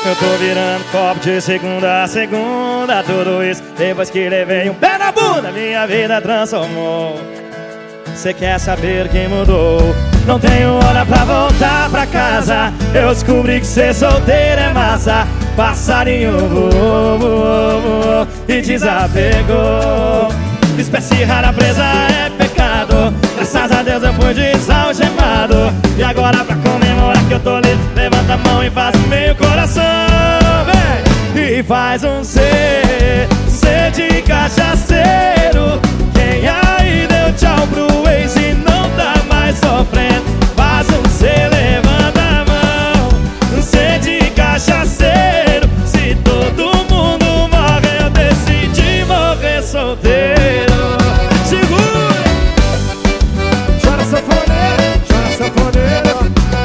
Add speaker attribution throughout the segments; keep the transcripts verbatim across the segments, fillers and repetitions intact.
Speaker 1: Eu tô virando copo de segunda a segunda. Tudo isso depois que levei um pé na bunda, minha vida transformou. Cê quer saber quem mudou? Não tenho hora pra voltar pra casa. Eu descobri que ser solteiro é massa. Passarinho voou, voou, voou e desapegou. Espécie rara presa é pecado. Graças a Deus eu fui desalgemado. E agora pra comemorar que eu tô livre, levanta a mão e faz um meio coração, vem! E faz um C, C de cachaceiro. Quem aí deu tchau pro ex e não tá mais sofrendo? Faz um C, levanta a mão. Um C de cachaceiro. Se todo mundo morre, eu decidi morrer solteiro. Segura!
Speaker 2: Chora sanfoneiro, chora sanfoneiro.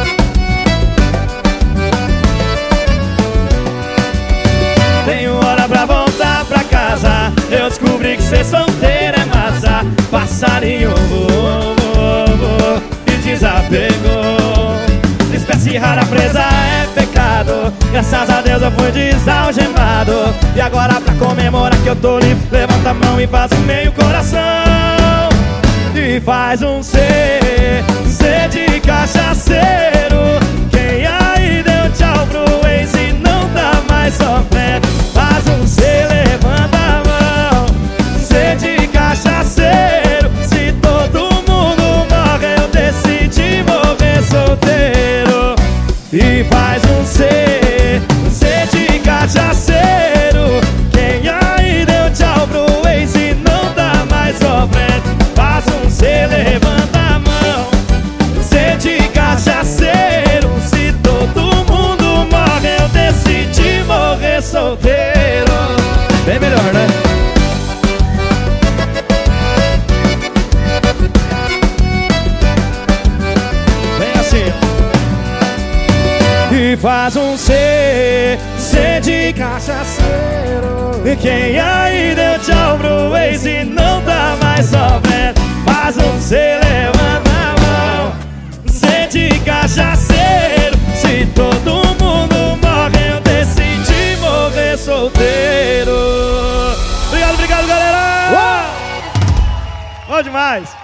Speaker 1: Tenho hora pra voltar pra casa. Eu descobri que ser solteiro é massa. Passarinho voou, voou, voou e desapegou. Espécie rara presa é pecado. Graças a Deus eu fui desalgemado. E agora pra comemorar que eu tô livre, levanta a mão e faz um meio coração. E faz um C, C de cachaceiro. Quem aí deu tchau pro ex e não tá mais sofrendo? Faz um C, levanta a mão. C de cachaceiro. Se todo mundo morre, eu decidi morrer solteiro. E faz um C, C de cachaceiro. Quem aí deu tchau pro ex e não tá mais sofrendo? Faz um C, levanta a mão. C de cachaceiro. Se todo mundo morre, eu decidi morrer solteiro. Bem melhor, né? Vem assim. E faz um C, C de cachaceiro. E quem aí deu tchau pro ex e não tá mais sofrendo? Faz um C, levanta a mão. C de cachaceiro. Se todo mundo morre, eu decidi morrer solteiro. Obrigado, obrigado, galera! Uau! Bom demais!